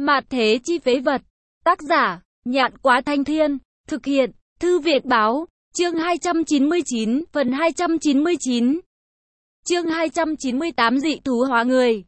Mạt thế chi phế vật. Tác giả, Nhạn Quá Thanh Thiên. Thực hiện, Thư Việt Báo. Chương 299, phần 299. Chương 298 dị thú hóa người.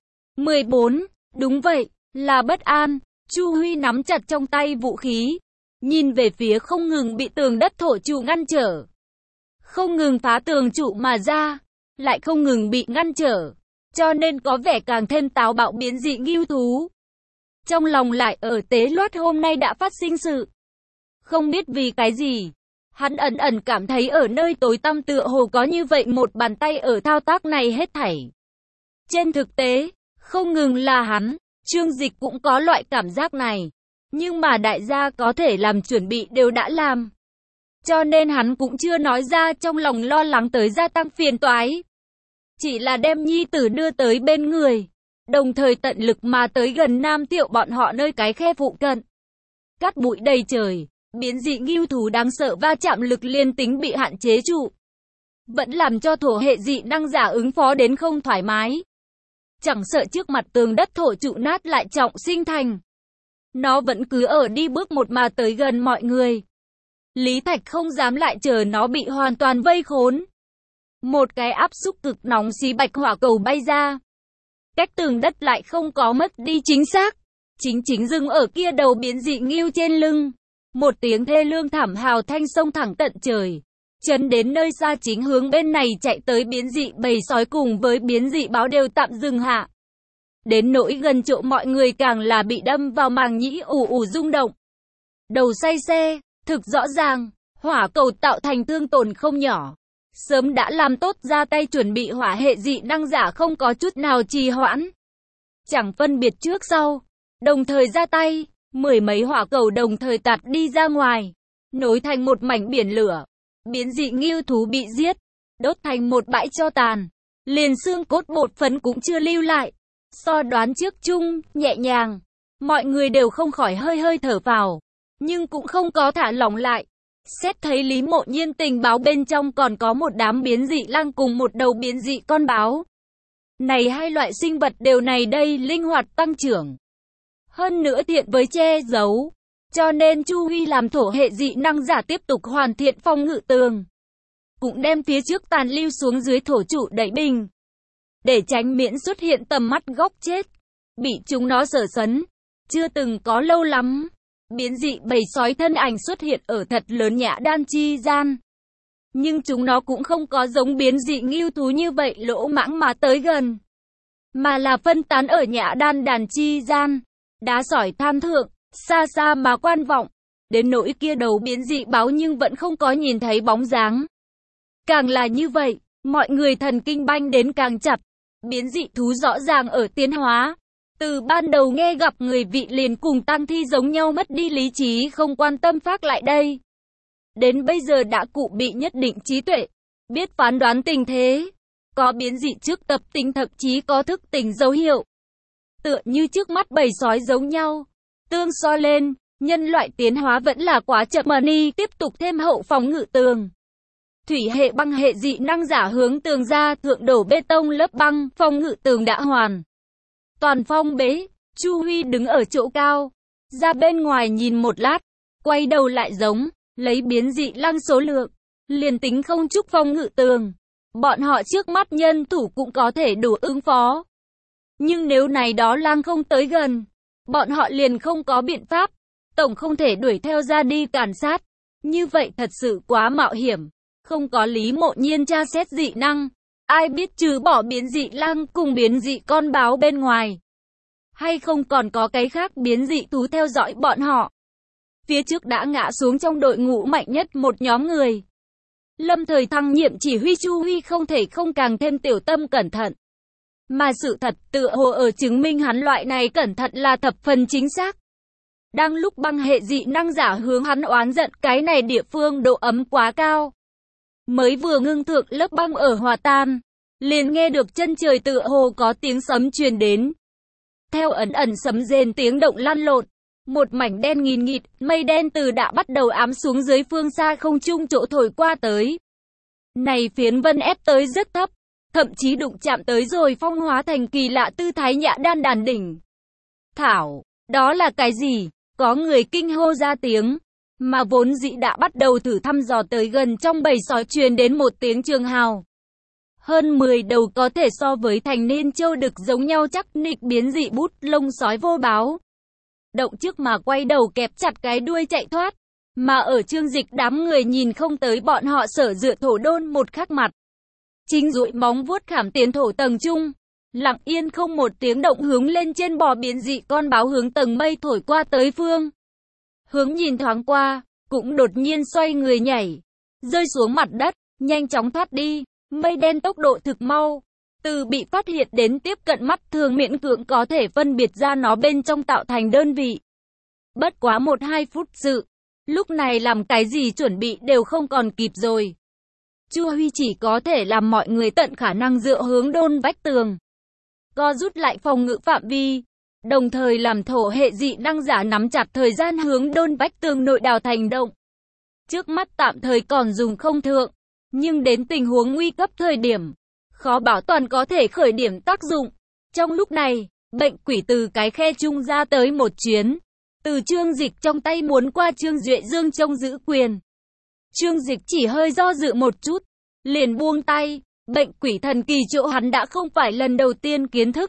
14. Đúng vậy, là bất an. Chu Huy nắm chặt trong tay vũ khí, nhìn về phía không ngừng bị tường đất thổ trụ ngăn trở. Không ngừng phá tường trụ mà ra, lại không ngừng bị ngăn trở, cho nên có vẻ càng thêm táo bạo biến dị ngưu thú. Trong lòng lại ở tế loát hôm nay đã phát sinh sự. Không biết vì cái gì, hắn ẩn ẩn cảm thấy ở nơi tối tăm tựa hồ có như vậy một bàn tay ở thao tác này hết thảy. Trên thực tế, không ngừng là hắn, Trương Dịch cũng có loại cảm giác này. Nhưng mà đại gia có thể làm chuẩn bị đều đã làm. Cho nên hắn cũng chưa nói ra trong lòng lo lắng tới gia tăng phiền toái. Chỉ là đem nhi tử đưa tới bên người, đồng thời tận lực mà tới gần Nam Tiệu bọn họ nơi cái khe phụ cận. Cát bụi đầy trời, biến dị ngưu thú đáng sợ va chạm lực liên tính bị hạn chế trụ. Vẫn làm cho thổ hệ dị năng giả ứng phó đến không thoải mái. Chẳng sợ trước mặt tường đất thổ trụ nát lại trọng sinh thành. Nó vẫn cứ ở đi bước một mà tới gần mọi người. Lý Thạch không dám lại chờ nó bị hoàn toàn vây khốn. Một cái áp xúc cực nóng xí bạch hỏa cầu bay ra. Cách tường đất lại không có mất đi chính xác. Chính dừng ở kia đầu biến dị ngưu trên lưng. Một tiếng thê lương thảm hào thanh sông thẳng tận trời. Chấn đến nơi xa chính hướng bên này chạy tới biến dị bầy sói cùng với biến dị báo đều tạm dừng hạ. Đến nỗi gần chỗ mọi người càng là bị đâm vào màng nhĩ ù rung động. Đầu say xe, thực rõ ràng, hỏa cầu tạo thành thương tổn không nhỏ. Sớm đã làm tốt ra tay chuẩn bị hỏa hệ dị năng giả không có chút nào trì hoãn. Chẳng phân biệt trước sau, đồng thời ra tay, mười mấy hỏa cầu đồng thời tạt đi ra ngoài, nối thành một mảnh biển lửa. Biến dị ngưu thú bị giết, đốt thành một bãi tro tàn, liền xương cốt bột phấn cũng chưa lưu lại. So đoán trước chung, nhẹ nhàng, mọi người đều không khỏi hơi thở phào, nhưng cũng không có thả lỏng lại. Xét thấy Lý Mộ Nhiên tình báo bên trong còn có một đám biến dị lang cùng một đầu biến dị con báo. Này hai loại sinh vật đều này đây linh hoạt tăng trưởng. Hơn nữa thiện với che giấu. Cho nên Chu Huy làm thổ hệ dị năng giả tiếp tục hoàn thiện phòng ngự tường. Cũng đem phía trước tàn lưu xuống dưới thổ trụ đẩy bình. Để tránh miễn xuất hiện tầm mắt góc chết. Bị chúng nó sở sấn. Chưa từng có lâu lắm. Biến dị bầy sói thân ảnh xuất hiện ở thật lớn nhã đan chi gian. Nhưng chúng nó cũng không có giống biến dị ngưu thú như vậy lỗ mãng mà tới gần. Mà là phân tán ở nhã đan đàn chi gian. Đá sỏi than thượng. Xa xa mà quan vọng, đến nỗi kia đầu biến dị báo nhưng vẫn không có nhìn thấy bóng dáng. Càng là như vậy, mọi người thần kinh banh đến càng chặt. Biến dị thú rõ ràng ở tiến hóa. Từ ban đầu nghe gặp người vị liền cùng tang thi giống nhau mất đi lý trí không quan tâm phát lại đây. Đến bây giờ đã cụ bị nhất định trí tuệ, biết phán đoán tình thế. Có biến dị trước tập tính thậm chí có thức tỉnh dấu hiệu. Tựa như trước mắt bầy sói giống nhau. Tương so lên, nhân loại tiến hóa vẫn là quá chậm mà ni tiếp tục thêm hậu phòng ngự tường. Thủy hệ băng hệ dị năng giả hướng tường ra thượng đổ bê tông lớp băng, phòng ngự tường đã hoàn. Toàn phong bế, Chu Huy đứng ở chỗ cao, ra bên ngoài nhìn một lát, quay đầu lại giống, lấy biến dị lang số lượng, liền tính không trúc phòng ngự tường. Bọn họ trước mắt nhân thủ cũng có thể đủ ứng phó. Nhưng nếu này đó lang không tới gần, bọn họ liền không có biện pháp, tổng không thể đuổi theo ra đi càn sát. Như vậy thật sự quá mạo hiểm, không có Lý Mộ Nhiên tra xét dị năng. Ai biết trừ bỏ biến dị lang cùng biến dị con báo bên ngoài. Hay không còn có cái khác biến dị thú theo dõi bọn họ. Phía trước đã ngã xuống trong đội ngũ mạnh nhất một nhóm người. Lâm thời thăng nhiệm chỉ huy Chu Huy không thể không càng thêm tiểu tâm cẩn thận. Mà sự thật tựa hồ ở chứng minh hắn loại này cẩn thận là thập phần chính xác. Đang lúc băng hệ dị năng giả hướng hắn oán giận cái này địa phương độ ấm quá cao. Mới vừa ngưng thượng lớp băng ở hòa tan, liền nghe được chân trời tựa hồ có tiếng sấm truyền đến. Theo ẩn sấm rền tiếng động lăn lộn, một mảnh đen nghìn nghịt, mây đen từ đã bắt đầu ám xuống dưới phương xa không trung chỗ thổi qua tới. Này phiến vân ép tới rất thấp. Thậm chí đụng chạm tới rồi phong hóa thành kỳ lạ tư thái nhã đan đàn đỉnh. Thảo, Đó là cái gì? Có người kinh hô ra tiếng, mà vốn dĩ đã bắt đầu thử thăm dò tới gần trong bầy sói truyền đến một tiếng trường hào. Hơn 10 đầu có thể so với thành niên châu đực giống nhau chắc nịch biến dị bút lông sói vô báo. Động trước mà quay đầu kẹp chặt cái đuôi chạy thoát. Mà ở Trương Dịch đám người nhìn không tới bọn họ sở dựa thổ đôn một khắc mặt. Chính duỗi móng vuốt khảm tiến thổ tầng trung. Lặng yên không một tiếng động hướng lên trên bò biến dị con báo hướng tầng mây thổi qua tới phương. Hướng nhìn thoáng qua, cũng đột nhiên xoay người nhảy. Rơi xuống mặt đất, nhanh chóng thoát đi. Mây đen tốc độ thực mau. Từ bị phát hiện đến tiếp cận mắt thường miễn cưỡng có thể phân biệt ra nó bên trong tạo thành đơn vị. Bất quá 1-2 phút sự. Lúc này làm cái gì chuẩn bị đều không còn kịp rồi. Chu Huy chỉ có thể làm mọi người tận khả năng dựa hướng đôn vách tường. Co rút lại phòng ngự phạm vi. Đồng thời làm thổ hệ dị năng giả nắm chặt thời gian hướng đôn vách tường nội đào thành động. Trước mắt tạm thời còn dùng không thượng. Nhưng đến tình huống nguy cấp thời điểm, khó bảo toàn có thể khởi điểm tác dụng. Trong lúc này, bệnh quỷ từ cái khe trung ra tới một chuyến. Từ Trương Dịch trong tay muốn qua Trương Duệ Dương trông giữ quyền. Trương Dịch chỉ hơi do dự một chút, liền buông tay. Bệnh quỷ thần kỳ chỗ hắn đã không phải lần đầu tiên kiến thức.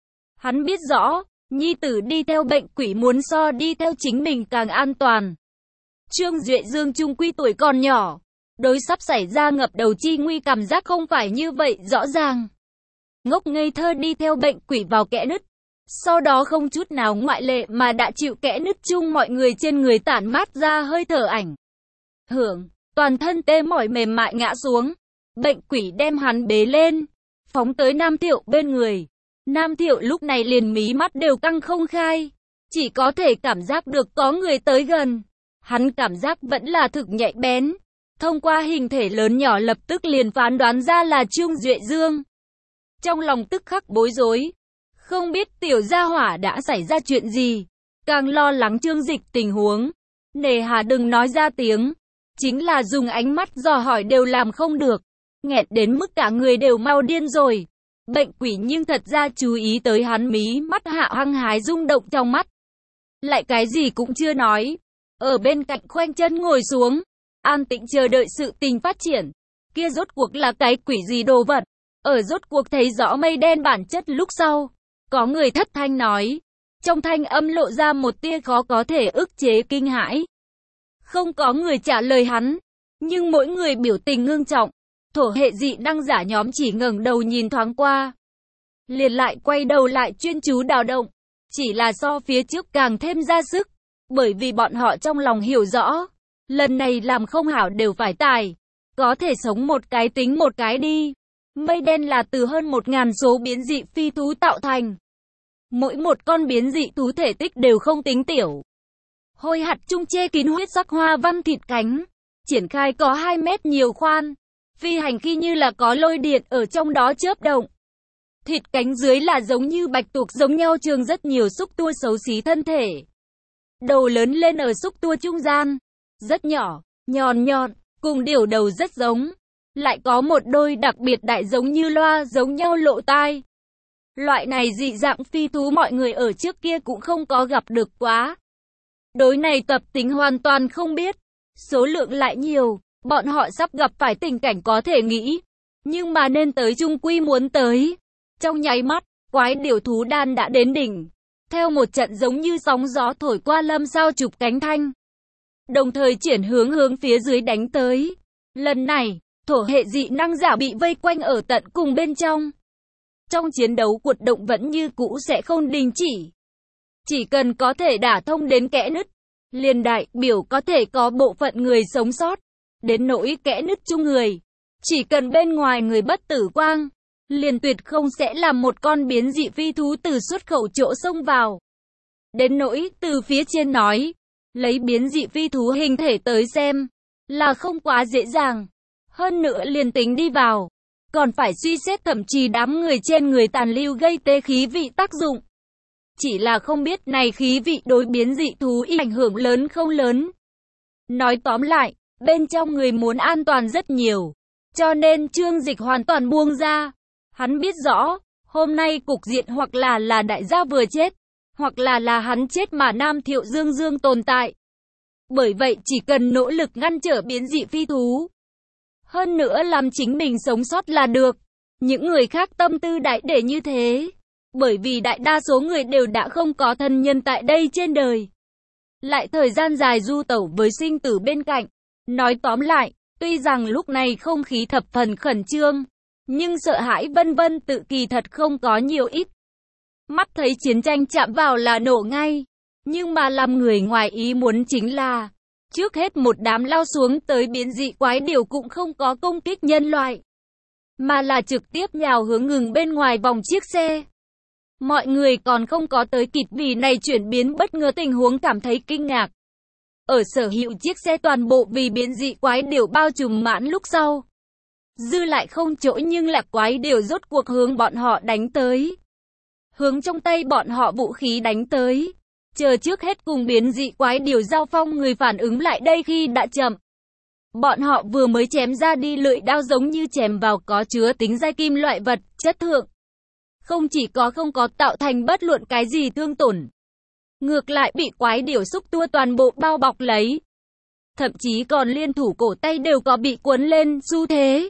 Hắn biết rõ, nhi tử đi theo bệnh quỷ muốn so đi theo chính mình càng an toàn. Trương Duệ Dương trung quy tuổi còn nhỏ, đối sắp xảy ra ngập đầu chi nguy cảm giác không phải như vậy rõ ràng. Ngốc ngây thơ đi theo bệnh quỷ vào kẽ nứt. Sau đó không chút nào ngoại lệ mà đã chịu kẽ nứt chung mọi người trên người tản mát ra hơi thở ảnh hưởng, toàn thân tê mỏi mềm mại ngã xuống. Bệnh quỷ đem hắn bế lên, phóng tới Nam Thiệu bên người. Nam Thiệu lúc này liền mí mắt đều căng không khai, chỉ có thể cảm giác được có người tới gần. Hắn cảm giác vẫn là thực nhạy bén, thông qua hình thể lớn nhỏ lập tức liền phán đoán ra là Trương Duệ Dương. Trong lòng tức khắc bối rối. Không biết tiểu gia hỏa đã xảy ra chuyện gì, càng lo lắng Trương Dịch tình huống. Nề hà đừng nói ra tiếng, chính là dùng ánh mắt dò hỏi đều làm không được, nghẹn đến mức cả người đều mau điên rồi. Bệnh quỷ nhưng thật ra chú ý tới hắn mí mắt hạ hăng hái rung động trong mắt. Lại cái gì cũng chưa nói, ở bên cạnh khoanh chân ngồi xuống, an tĩnh chờ đợi sự tình phát triển. Kia rốt cuộc là cái quỷ gì đồ vật, ở rốt cuộc thấy rõ mây đen bản chất lúc sau. Có người thất thanh nói, trong thanh âm lộ ra một tia khó có thể ức chế kinh hãi. Không có người trả lời hắn, nhưng mỗi người biểu tình ngưng trọng. Thổ hệ dị năng giả nhóm chỉ ngẩng đầu nhìn thoáng qua, liền lại quay đầu lại chuyên chú đào động. Chỉ là so phía trước càng thêm ra sức, bởi vì bọn họ trong lòng hiểu rõ, lần này làm không hảo đều phải tài. Có thể sống một cái tính một cái đi. Mây đen là từ hơn 1000 số biến dị phi thú tạo thành. Mỗi một con biến dị thú thể tích đều không tính tiểu. Hôi hạt trung che kín huyết sắc hoa văn thịt cánh, triển khai có 2 mét nhiều khoan. Phi hành khi như là có lôi điện ở trong đó chớp động. Thịt cánh dưới là giống như bạch tuộc giống nhau trường rất nhiều xúc tua xấu xí thân thể. Đầu lớn lên ở xúc tua trung gian, rất nhỏ, nhọn nhọn, cùng điểu đầu rất giống. Lại có một đôi đặc biệt đại giống như loa giống nhau lộ tai. Loại này dị dạng phi thú mọi người ở trước kia cũng không có gặp được quá. Đối này tập tính hoàn toàn không biết. Số lượng lại nhiều, bọn họ sắp gặp phải tình cảnh có thể nghĩ. Nhưng mà nên tới chung quy muốn tới. Trong nháy mắt, quái điểu thú đàn đã đến đỉnh. Theo một trận giống như sóng gió thổi qua lâm sao chụp cánh thanh. Đồng thời chuyển hướng phía dưới đánh tới. Lần này, thổ hệ dị năng giả bị vây quanh ở tận cùng bên trong. Trong chiến đấu cuột động vẫn như cũ sẽ không đình chỉ. Chỉ cần có thể đả thông đến kẽ nứt, liền đại biểu có thể có bộ phận người sống sót. Đến nỗi kẽ nứt chung người, chỉ cần bên ngoài người bất tử quang, liền tuyệt không sẽ làm một con biến dị phi thú từ xuất khẩu chỗ xông vào. Đến nỗi từ phía trên nói, lấy biến dị phi thú hình thể tới xem, là không quá dễ dàng. Hơn nữa liền tính đi vào, còn phải suy xét thậm chí đám người trên người tàn lưu gây tê khí vị tác dụng. Chỉ là không biết này khí vị đối biến dị thú ảnh hưởng lớn không lớn. Nói tóm lại, bên trong người muốn an toàn rất nhiều. Cho nên Trương Dịch hoàn toàn buông ra. Hắn biết rõ, hôm nay cục diện hoặc là đại gia vừa chết, hoặc là hắn chết mà Nam Thiệu Dương Dương tồn tại. Bởi vậy chỉ cần nỗ lực ngăn trở biến dị phi thú, hơn nữa làm chính mình sống sót là được. Những người khác tâm tư đại để như thế, bởi vì đại đa số người đều đã không có thân nhân tại đây trên đời. Lại thời gian dài du tẩu với sinh tử bên cạnh. Nói tóm lại, tuy rằng lúc này không khí thập phần khẩn trương, nhưng sợ hãi vân vân tự kỳ thật không có nhiều ít. Mắt thấy chiến tranh chạm vào là nổ ngay. Nhưng mà làm người ngoài ý muốn chính là, trước hết một đám lao xuống tới biến dị quái điểu cũng không có công kích nhân loại, mà là trực tiếp nhào hướng ngừng bên ngoài vòng chiếc xe. Mọi người còn không có tới kịp vì này chuyển biến bất ngờ tình huống cảm thấy kinh ngạc. Ở sở hữu chiếc xe toàn bộ vì biến dị quái điểu bao trùm mãn lúc sau. Dư lại không chỗ nhưng là quái điểu rốt cuộc hướng bọn họ đánh tới. Hướng trong tay bọn họ vũ khí đánh tới. Chờ trước hết cùng biến dị quái điểu giao phong người phản ứng lại đây khi đã chậm. Bọn họ vừa mới chém ra đi lưỡi đao giống như chém vào có chứa tính dai kim loại vật chất thượng. Không chỉ có không có tạo thành bất luận cái gì thương tổn, ngược lại bị quái điểu xúc tua toàn bộ bao bọc lấy. Thậm chí còn liên thủ cổ tay đều có bị cuốn lên xu thế.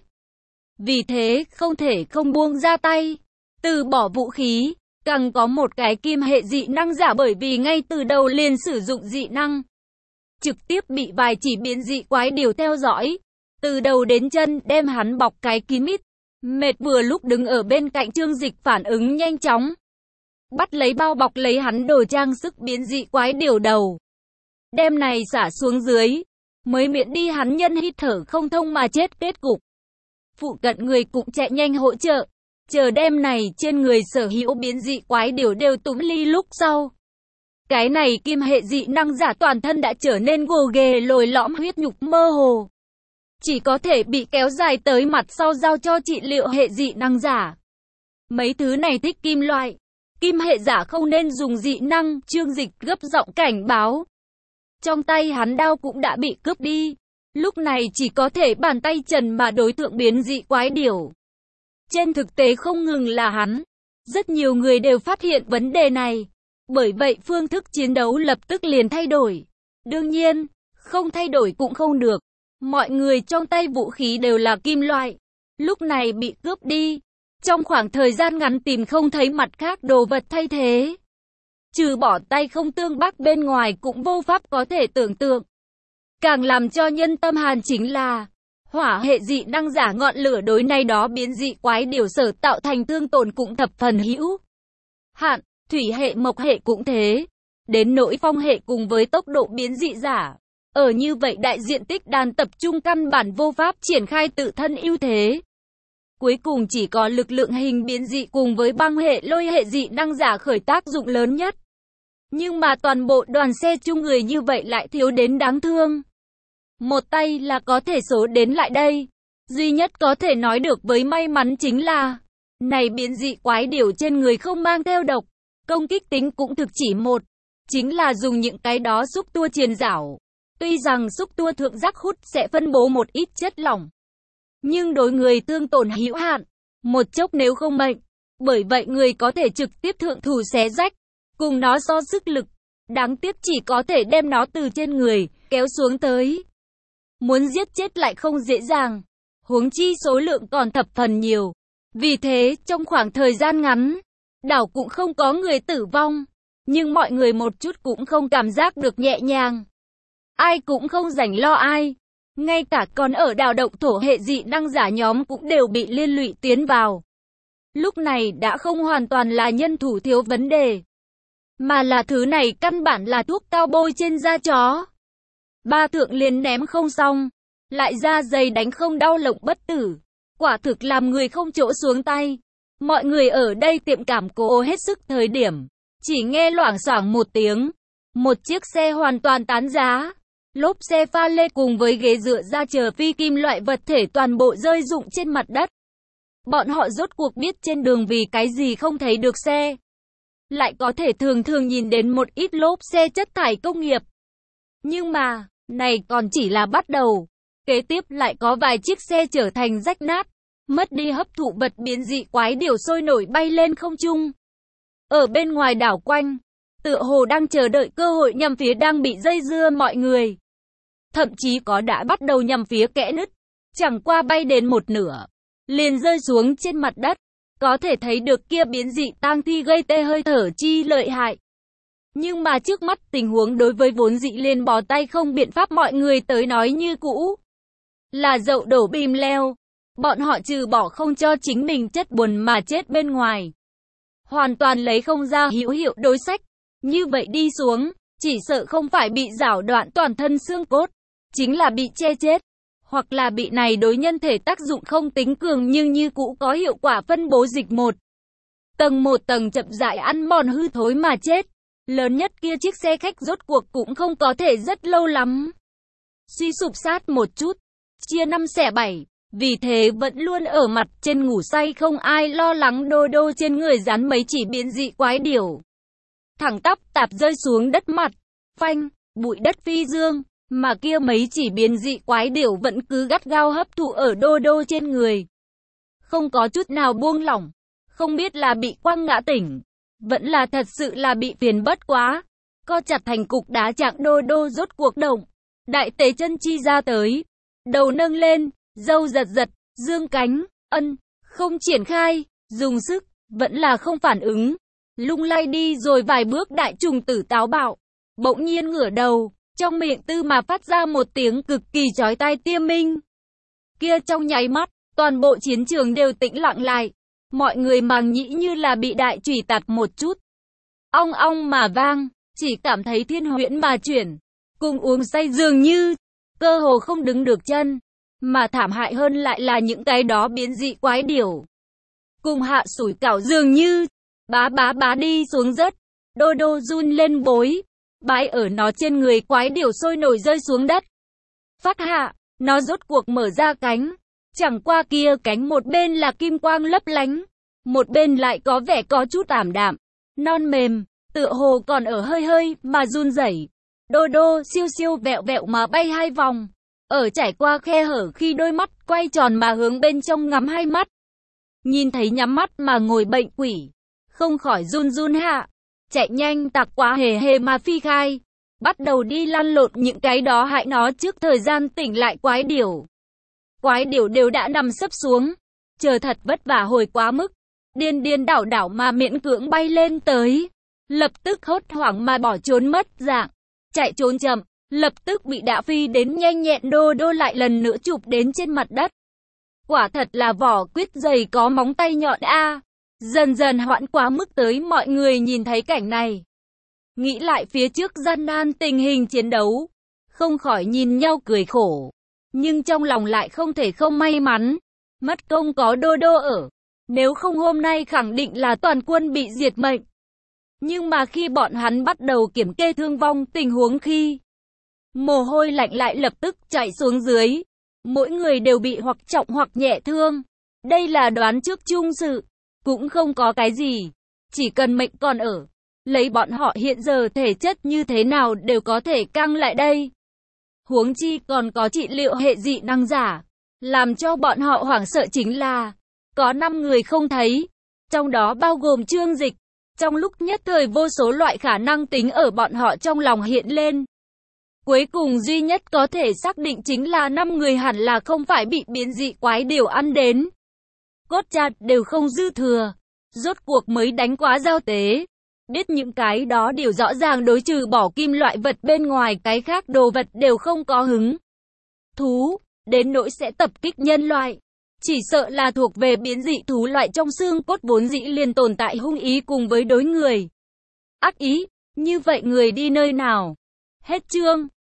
Vì thế không thể không buông ra tay, từ bỏ vũ khí. Càng có một cái kim hệ dị năng giả bởi vì ngay từ đầu liền sử dụng dị năng, trực tiếp bị vài chỉ biến dị quái điểu theo dõi, từ đầu đến chân đem hắn bọc cái kín mít. Mệt vừa lúc đứng ở bên cạnh Trương Dịch phản ứng nhanh chóng, bắt lấy bao bọc lấy hắn đồ trang sức biến dị quái điểu đầu, đem này xả xuống dưới, mới miễn đi hắn nhân hít thở không thông mà chết kết cục. Phụ cận người cũng chạy nhanh hỗ trợ. Chờ đêm này trên người sở hữu biến dị quái điểu đều túm ly lúc sau. Cái này kim hệ dị năng giả toàn thân đã trở nên gồ ghề lồi lõm huyết nhục mơ hồ. Chỉ có thể bị kéo dài tới mặt sau giao cho trị liệu hệ dị năng giả. Mấy thứ này thích kim loại. Kim hệ giả không nên dùng dị năng, Trương Dịch gấp giọng cảnh báo. Trong tay hắn đao cũng đã bị cướp đi. Lúc này chỉ có thể bàn tay trần mà đối tượng biến dị quái điểu. Trên thực tế không ngừng là hắn, rất nhiều người đều phát hiện vấn đề này. Bởi vậy phương thức chiến đấu lập tức liền thay đổi. Đương nhiên, không thay đổi cũng không được. Mọi người trong tay vũ khí đều là kim loại. Lúc này bị cướp đi. Trong khoảng thời gian ngắn tìm không thấy mặt khác đồ vật thay thế. Trừ bỏ tay không tương bắc bên ngoài cũng vô pháp có thể tưởng tượng. Càng làm cho nhân tâm hàn chính là hỏa hệ dị năng giả ngọn lửa đối này đó biến dị quái điểu sở tạo thành thương tổn cũng thập phần hữu hạn, thủy hệ mộc hệ cũng thế. Đến nỗi phong hệ cùng với tốc độ biến dị giả. Ở như vậy đại diện tích đàn tập trung căn bản vô pháp triển khai tự thân ưu thế. Cuối cùng chỉ có lực lượng hình biến dị cùng với băng hệ lôi hệ dị năng giả khởi tác dụng lớn nhất. Nhưng mà toàn bộ đoàn xe chung người như vậy lại thiếu đến đáng thương. Một tay là có thể số đến lại đây. Duy nhất có thể nói được với may mắn chính là này biến dị quái điểu trên người không mang theo độc. Công kích tính cũng thực chỉ một. Chính là dùng những cái đó xúc tua triền rảo. Tuy rằng xúc tua thượng giác hút sẽ phân bố một ít chất lỏng, nhưng đối người thương tổn hữu hạn. Một chốc nếu không mệnh. Bởi vậy người có thể trực tiếp thượng thủ xé rách. Cùng nó so sức lực. Đáng tiếc chỉ có thể đem nó từ trên người kéo xuống tới. Muốn giết chết lại không dễ dàng. Huống chi số lượng còn thập phần nhiều. Vì thế trong khoảng thời gian ngắn, đảo cũng không có người tử vong. Nhưng mọi người một chút cũng không cảm giác được nhẹ nhàng. Ai cũng không rảnh lo ai. Ngay cả còn ở đào động thổ hệ dị năng giả nhóm cũng đều bị liên lụy tiến vào. Lúc này đã không hoàn toàn là nhân thủ thiếu vấn đề, mà là thứ này căn bản là thuốc cao bôi trên da chó. Ba thượng liền ném không xong, lại da dày đánh không đau lộng bất tử. Quả thực làm người không chỗ xuống tay. Mọi người ở đây tiệm cảm cố hết sức thời điểm. Chỉ nghe loảng xoảng một tiếng. Một chiếc xe hoàn toàn tán giá. Lốp xe pha lê cùng với ghế dựa da chờ phi kim loại vật thể toàn bộ rơi rụng trên mặt đất. Bọn họ rốt cuộc biết trên đường vì cái gì không thấy được xe. Lại có thể thường thường nhìn đến một ít lốp xe chất thải công nghiệp. Nhưng mà, này còn chỉ là bắt đầu. Kế tiếp lại có vài chiếc xe trở thành rách nát. Mất đi hấp thụ vật biến dị quái điểu sôi nổi bay lên không trung. Ở bên ngoài đảo quanh, tựa hồ đang chờ đợi cơ hội nhằm phía đang bị dây dưa mọi người. Thậm chí có đã bắt đầu nhằm phía kẽ nứt, chẳng qua bay đến một nửa, liền rơi xuống trên mặt đất. Có thể thấy được kia biến dị tang thi gây tê hơi thở chi lợi hại. Nhưng mà trước mắt tình huống đối với vốn dị liền bó tay không biện pháp mọi người tới nói như cũ. Là dậu đổ bìm leo. Bọn họ trừ bỏ không cho chính mình chất buồn mà chết bên ngoài. Hoàn toàn lấy không ra hữu hiệu đối sách. Như vậy đi xuống, chỉ sợ không phải bị rảo đoạn toàn thân xương cốt, chính là bị che chết. Hoặc là bị này đối nhân thể tác dụng không tính cường nhưng như cũ có hiệu quả phân bố dịch một tầng chậm rãi ăn mòn hư thối mà chết. Lớn nhất kia chiếc xe khách rốt cuộc cũng không có thể rất lâu lắm suy sụp sát một chút, chia 5 xẻ 7. Vì thế vẫn luôn ở mặt trên ngủ say không ai lo lắng đô đô trên người dán mấy chỉ biến dị quái điểu. Thẳng tắp tạp rơi xuống đất mặt, phanh, bụi đất phi dương. Mà kia mấy chỉ biến dị quái điểu vẫn cứ gắt gao hấp thụ ở đô đô trên người. Không có chút nào buông lỏng. Không biết là bị quăng ngã tỉnh. Vẫn là thật sự là bị phiền bất quá. Co chặt thành cục đá trạng đô đô rốt cuộc động. Đại tế chân chi ra tới. Đầu nâng lên, râu giật giật, dương cánh, không triển khai, dùng sức, vẫn là không phản ứng. Lung lay đi rồi vài bước đại trùng tử táo bạo. Bỗng nhiên ngửa đầu. Trong miệng tư mà phát ra một tiếng cực kỳ chói tai tiêm minh. Kia trong nháy mắt, toàn bộ chiến trường đều tĩnh lặng lại. Mọi người màng nhĩ như là bị đại chùy tạt một chút. Ong ong mà vang, chỉ cảm thấy thiên huyễn mà chuyển. Cùng uống say dường như, cơ hồ không đứng được chân. Mà thảm hại hơn lại là những cái đó biến dị quái điểu. Cùng hạ sủi cảo dường như, bá đi xuống rớt. Đô đô run lên bối. Bái ở nó trên người quái điểu sôi nổi rơi xuống đất. Phát hạ, nó rốt cuộc mở ra cánh. Chẳng qua kia cánh một bên là kim quang lấp lánh, một bên lại có vẻ có chút ảm đạm, non mềm, tựa hồ còn ở hơi hơi mà run rẩy. Đô đô siêu siêu vẹo vẹo mà bay 2 vòng, ở trải qua khe hở khi đôi mắt quay tròn mà hướng bên trong ngắm 2 mắt. Nhìn thấy nhắm mắt mà ngồi bệnh quỷ, không khỏi run run hạ. Chạy nhanh tặc quá hề hề mà phi khai, bắt đầu đi lăn lộn những cái đó hại nó trước thời gian tỉnh lại quái điểu. Quái điểu đều đã nằm sấp xuống, chờ thật vất vả hồi quá mức, điên đảo mà miễn cưỡng bay lên tới, lập tức hốt hoảng mà bỏ trốn mất dạng, chạy trốn chậm, lập tức bị đã phi đến nhanh nhẹn đô đô lại lần nữa chụp đến trên mặt đất. Quả thật là vỏ quýt dày có móng tay nhọn a. Dần dần hoãn quá mức tới mọi người nhìn thấy cảnh này. Nghĩ lại phía trước gian nan tình hình chiến đấu. Không khỏi nhìn nhau cười khổ. Nhưng trong lòng lại không thể không may mắn. Mất công có đô đô ở. Nếu không hôm nay khẳng định là toàn quân bị diệt mệnh. Nhưng mà khi bọn hắn bắt đầu kiểm kê thương vong tình huống khi mồ hôi lạnh lại lập tức chạy xuống dưới. Mỗi người đều bị hoặc trọng hoặc nhẹ thương. Đây là đoán trước chung sự. Cũng không có cái gì, chỉ cần mệnh còn ở, lấy bọn họ hiện giờ thể chất như thế nào đều có thể căng lại đây. Huống chi còn có trị liệu hệ dị năng giả, làm cho bọn họ hoảng sợ chính là, có 5 người không thấy, trong đó bao gồm Trương Dịch, trong lúc nhất thời vô số loại khả năng tính ở bọn họ trong lòng hiện lên. Cuối cùng duy nhất có thể xác định chính là 5 người hẳn là không phải bị biến dị quái điểu ăn đến. Cốt chặt đều không dư thừa, rốt cuộc mới đánh quá giao tế. Biết những cái đó đều rõ ràng đối trừ bỏ kim loại vật bên ngoài cái khác đồ vật đều không có hứng thú, đến nỗi sẽ tập kích nhân loại. Chỉ sợ là thuộc về biến dị thú loại trong xương cốt vốn dĩ liền tồn tại hung ý cùng với đối người ác ý, như vậy người đi nơi nào? Hết chương.